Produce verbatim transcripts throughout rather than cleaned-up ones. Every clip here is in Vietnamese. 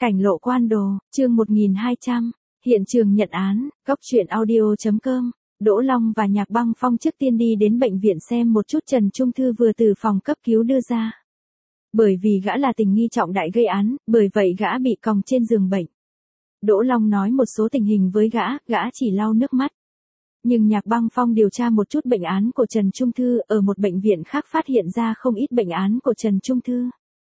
Cảnh lộ quan đồ, chương một nghìn hai trăm, hiện trường nhận án, góc truyện audio.com, Đỗ Long và Nhạc Băng Phong trước tiên đi đến bệnh viện xem một chút Trần Trung Thư vừa từ phòng cấp cứu đưa ra. Bởi vì gã là tình nghi trọng đại gây án, bởi vậy gã bị còng trên giường bệnh. Đỗ Long nói một số tình hình với gã, gã chỉ lau nước mắt. Nhưng Nhạc Băng Phong điều tra một chút bệnh án của Trần Trung Thư, ở một bệnh viện khác phát hiện ra không ít bệnh án của Trần Trung Thư.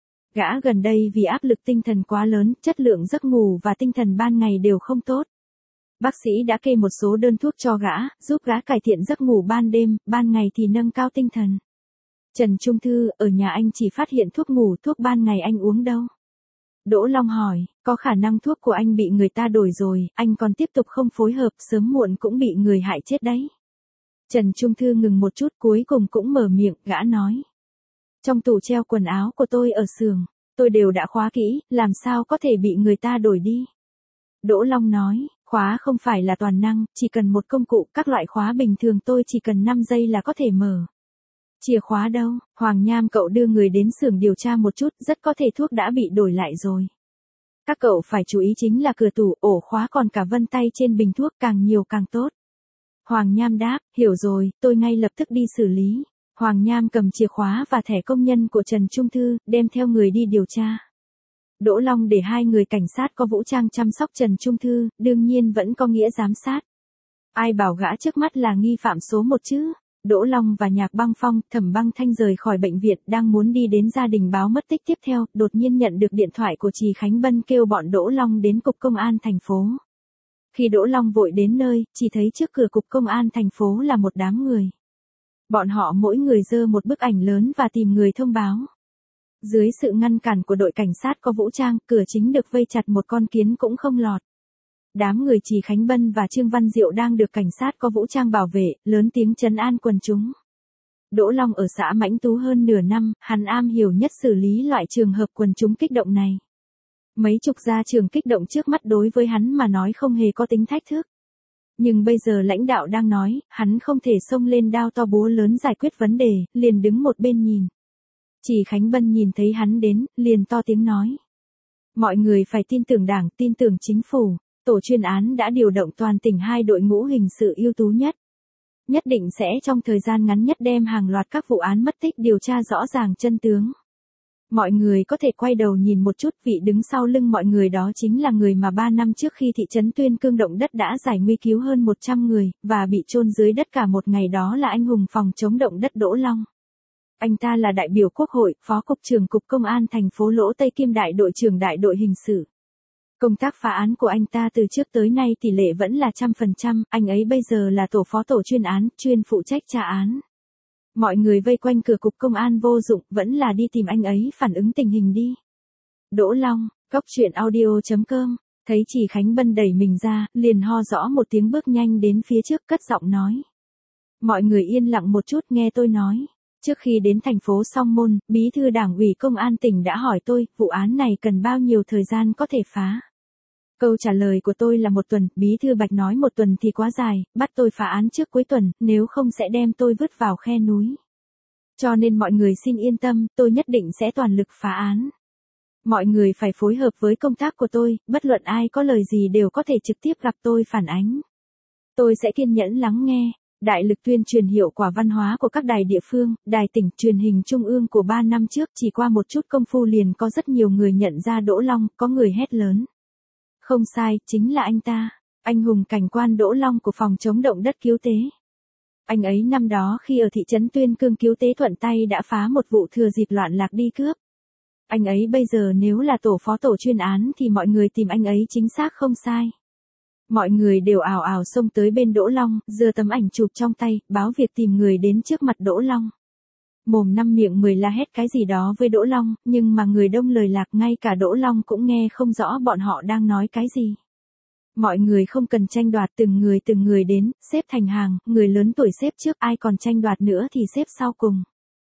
Gã gần đây vì áp lực tinh thần quá lớn, chất lượng giấc ngủ và tinh thần ban ngày đều không tốt. Bác sĩ đã kê một số đơn thuốc cho gã, giúp gã cải thiện giấc ngủ ban đêm, ban ngày thì nâng cao tinh thần. Trần Trung Thư, ở nhà anh chỉ phát hiện thuốc ngủ, thuốc ban ngày anh uống đâu? Đỗ Long hỏi, có khả năng thuốc của anh bị người ta đổi rồi, anh còn tiếp tục không phối hợp, sớm muộn cũng bị người hại chết đấy. Trần Trung Thư ngừng một chút, cuối cùng cũng mở miệng, gã nói. Trong tủ treo quần áo của tôi ở xưởng, tôi đều đã khóa kỹ, làm sao có thể bị người ta đổi đi? Đỗ Long nói, khóa không phải là toàn năng, chỉ cần một công cụ, các loại khóa bình thường tôi chỉ cần năm giây là có thể mở. Chìa khóa đâu? Hoàng Nham cậu đưa người đến xưởng điều tra một chút, rất có thể thuốc đã bị đổi lại rồi. Các cậu phải chú ý chính là cửa tủ, ổ khóa còn cả vân tay trên bình thuốc, càng nhiều càng tốt. Hoàng Nham đáp, hiểu rồi, tôi ngay lập tức đi xử lý. Hoàng Nham cầm chìa khóa và thẻ công nhân của Trần Trung Thư, đem theo người đi điều tra. Đỗ Long để hai người cảnh sát có vũ trang chăm sóc Trần Trung Thư, đương nhiên vẫn có nghĩa giám sát. Ai bảo gã trước mắt là nghi phạm số một chứ? Đỗ Long và Nhạc Băng Phong, Thẩm Băng Thanh rời khỏi bệnh viện, đang muốn đi đến gia đình báo mất tích tiếp theo, đột nhiên nhận được điện thoại của Trì Khánh Bân kêu bọn Đỗ Long đến cục công an thành phố. Khi Đỗ Long vội đến nơi, chỉ thấy trước cửa cục công an thành phố là một đám người. Bọn họ mỗi người giơ một bức ảnh lớn và tìm người thông báo. Dưới sự ngăn cản của đội cảnh sát có vũ trang, cửa chính được vây chặt một con kiến cũng không lọt. Đám người Trì Khánh Bân và Trương Văn Diệu đang được cảnh sát có vũ trang bảo vệ, lớn tiếng trấn an quần chúng. Đỗ Long ở xã Mãnh Tú hơn nửa năm, hắn am hiểu nhất xử lý loại trường hợp quần chúng kích động này. Mấy chục gia trưởng kích động trước mắt đối với hắn mà nói không hề có tính thách thức. Nhưng bây giờ lãnh đạo đang nói, hắn không thể xông lên đao to búa lớn giải quyết vấn đề, liền đứng một bên nhìn. Trì Khánh Bân nhìn thấy hắn đến, liền to tiếng nói. Mọi người phải tin tưởng đảng, tin tưởng chính phủ. Tổ chuyên án đã điều động toàn tỉnh hai đội ngũ hình sự ưu tú nhất. Nhất định sẽ trong thời gian ngắn nhất đem hàng loạt các vụ án mất tích điều tra rõ ràng chân tướng. Mọi người có thể quay đầu nhìn một chút, vị đứng sau lưng mọi người đó chính là người mà ba năm trước khi thị trấn Tuyên Cương động đất đã giải nguy cứu hơn một trăm người, và bị chôn dưới đất cả một ngày, đó là anh hùng phòng chống động đất Đỗ Long. Anh ta là đại biểu Quốc hội, phó cục trưởng cục công an thành phố Lỗ Tây kiêm đại đội trưởng đại đội hình sự. Công tác phá án của anh ta từ trước tới nay tỷ lệ vẫn là trăm phần trăm, anh ấy bây giờ là tổ phó tổ chuyên án, chuyên phụ trách tra án. Mọi người vây quanh cửa cục công an vô dụng, vẫn là đi tìm anh ấy phản ứng tình hình đi. Đỗ Long, góc truyện audio.com, thấy Trì Khánh Bân đẩy mình ra, liền ho rõ một tiếng bước nhanh đến phía trước cất giọng nói. Mọi người yên lặng một chút nghe tôi nói. Trước khi đến thành phố Song Môn, bí thư đảng ủy công an tỉnh đã hỏi tôi, vụ án này cần bao nhiêu thời gian có thể phá? Câu trả lời của tôi là một tuần, bí thư Bạch nói một tuần thì quá dài, bắt tôi phá án trước cuối tuần, nếu không sẽ đem tôi vứt vào khe núi. Cho nên mọi người xin yên tâm, tôi nhất định sẽ toàn lực phá án. Mọi người phải phối hợp với công tác của tôi, bất luận ai có lời gì đều có thể trực tiếp gặp tôi phản ánh. Tôi sẽ kiên nhẫn lắng nghe. Đại lực tuyên truyền hiệu quả văn hóa của các đài địa phương, đài tỉnh, truyền hình trung ương của ba năm trước, chỉ qua một chút công phu liền có rất nhiều người nhận ra Đỗ Long, có người hét lớn. Không sai, chính là anh ta, anh hùng cảnh quan Đỗ Long của phòng chống động đất cứu tế. Anh ấy năm đó khi ở thị trấn Tuyên Cương cứu tế thuận tay đã phá một vụ thừa dịp loạn lạc đi cướp. Anh ấy bây giờ nếu là tổ phó tổ chuyên án thì mọi người tìm anh ấy chính xác không sai. Mọi người đều ào ào xông tới bên Đỗ Long, giơ tấm ảnh chụp trong tay, báo việc tìm người đến trước mặt Đỗ Long. Mồm năm miệng mười la hét cái gì đó với Đỗ Long, nhưng mà người đông lời lạc, ngay cả Đỗ Long cũng nghe không rõ bọn họ đang nói cái gì. Mọi người không cần tranh đoạt, từng người từng người đến, xếp thành hàng, người lớn tuổi xếp trước, ai còn tranh đoạt nữa thì xếp sau cùng.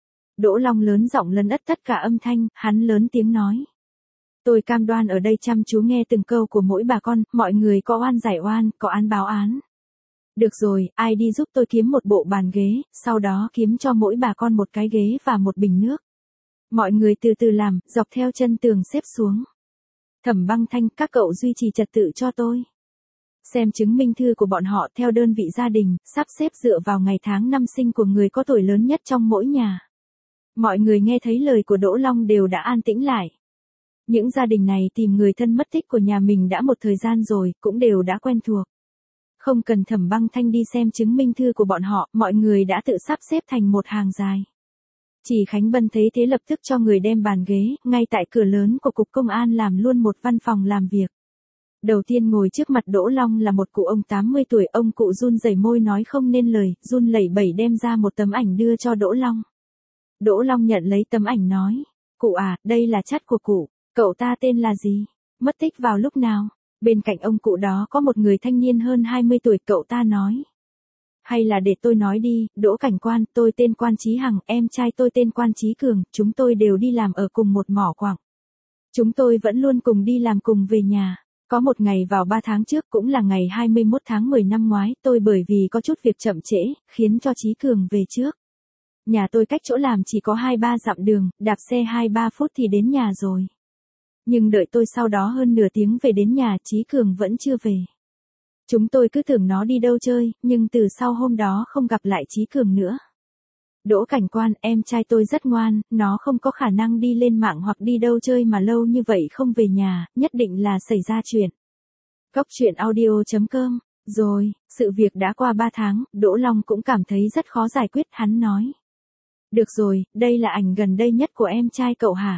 Đỗ Long lớn giọng lấn ất tất cả âm thanh, hắn lớn tiếng nói. Tôi cam đoan ở đây chăm chú nghe từng câu của mỗi bà con, mọi người có oan giải oan, có án báo án. Được rồi, ai đi giúp tôi kiếm một bộ bàn ghế, sau đó kiếm cho mỗi bà con một cái ghế và một bình nước. Mọi người từ từ làm, dọc theo chân tường xếp xuống. Thẩm Băng Thanh, các cậu duy trì trật tự cho tôi. Xem chứng minh thư của bọn họ theo đơn vị gia đình, sắp xếp dựa vào ngày tháng năm sinh của người có tuổi lớn nhất trong mỗi nhà. Mọi người nghe thấy lời của Đỗ Long đều đã an tĩnh lại. Những gia đình này tìm người thân mất tích của nhà mình đã một thời gian rồi, cũng đều đã quen thuộc. Không cần Thẩm Băng Thanh đi xem chứng minh thư của bọn họ, mọi người đã tự sắp xếp thành một hàng dài. Chỉ Khánh Bân thấy thế lập tức cho người đem bàn ghế, ngay tại cửa lớn của cục công an làm luôn một văn phòng làm việc. Đầu tiên ngồi trước mặt Đỗ Long là một cụ ông tám mươi tuổi, ông cụ run rẩy môi nói không nên lời, run lẩy bẩy đem ra một tấm ảnh đưa cho Đỗ Long. Đỗ Long nhận lấy tấm ảnh nói, cụ à, đây là chắt của cụ, cậu ta tên là gì, mất tích vào lúc nào? Bên cạnh ông cụ đó có một người thanh niên hơn hai mươi tuổi, cậu ta nói. Hay là để tôi nói đi, Đỗ cảnh quan, tôi tên Quan Chí Hằng, em trai tôi tên Quan Chí Cường, chúng tôi đều đi làm ở cùng một mỏ quặng. Chúng tôi vẫn luôn cùng đi làm cùng về nhà. Có một ngày vào ba tháng trước cũng là ngày hai mươi mốt tháng mười năm ngoái, tôi bởi vì có chút việc chậm trễ, khiến cho Chí Cường về trước. Nhà tôi cách chỗ làm chỉ có hai ba dặm đường, đạp xe hai ba phút thì đến nhà rồi. Nhưng đợi tôi sau đó hơn nửa tiếng về đến nhà, Chí Cường vẫn chưa về. Chúng tôi cứ tưởng nó đi đâu chơi, nhưng từ sau hôm đó không gặp lại Chí Cường nữa. Đỗ cảnh quan, em trai tôi rất ngoan, nó không có khả năng đi lên mạng hoặc đi đâu chơi mà lâu như vậy không về nhà, nhất định là xảy ra chuyện. Góc truyện audio chấm com. Rồi, sự việc đã qua ba tháng, Đỗ Long cũng cảm thấy rất khó giải quyết, hắn nói. Được rồi, đây là ảnh gần đây nhất của em trai cậu hả?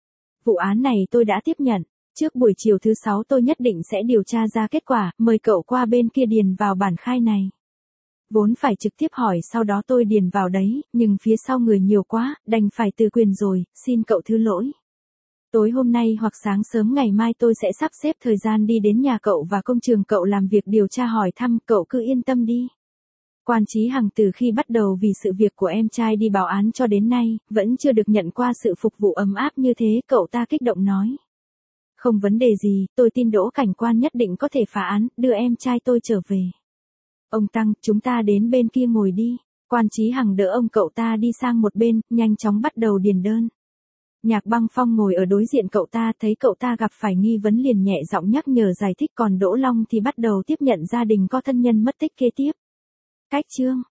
Vụ án này tôi đã tiếp nhận. Trước buổi chiều thứ sáu tôi nhất định sẽ điều tra ra kết quả, mời cậu qua bên kia điền vào bản khai này. Vốn phải trực tiếp hỏi sau đó tôi điền vào đấy, nhưng phía sau người nhiều quá, đành phải từ quyền rồi, xin cậu thứ lỗi. Tối hôm nay hoặc sáng sớm ngày mai tôi sẽ sắp xếp thời gian đi đến nhà cậu và công trường cậu làm việc điều tra hỏi thăm, cậu cứ yên tâm đi. Quan Chí Hằng từ khi bắt đầu vì sự việc của em trai đi báo án cho đến nay, vẫn chưa được nhận qua sự phục vụ ấm áp như thế, cậu ta kích động nói. Không vấn đề gì, tôi tin Đỗ cảnh quan nhất định có thể phá án, đưa em trai tôi trở về. Ông Tăng, chúng ta đến bên kia ngồi đi. Quan Chí Hằng đỡ ông cậu ta đi sang một bên, nhanh chóng bắt đầu điền đơn. Nhạc Băng Phong ngồi ở đối diện cậu ta, thấy cậu ta gặp phải nghi vấn liền nhẹ giọng nhắc nhở giải thích, còn Đỗ Long thì bắt đầu tiếp nhận gia đình có thân nhân mất tích kế tiếp. Cách chương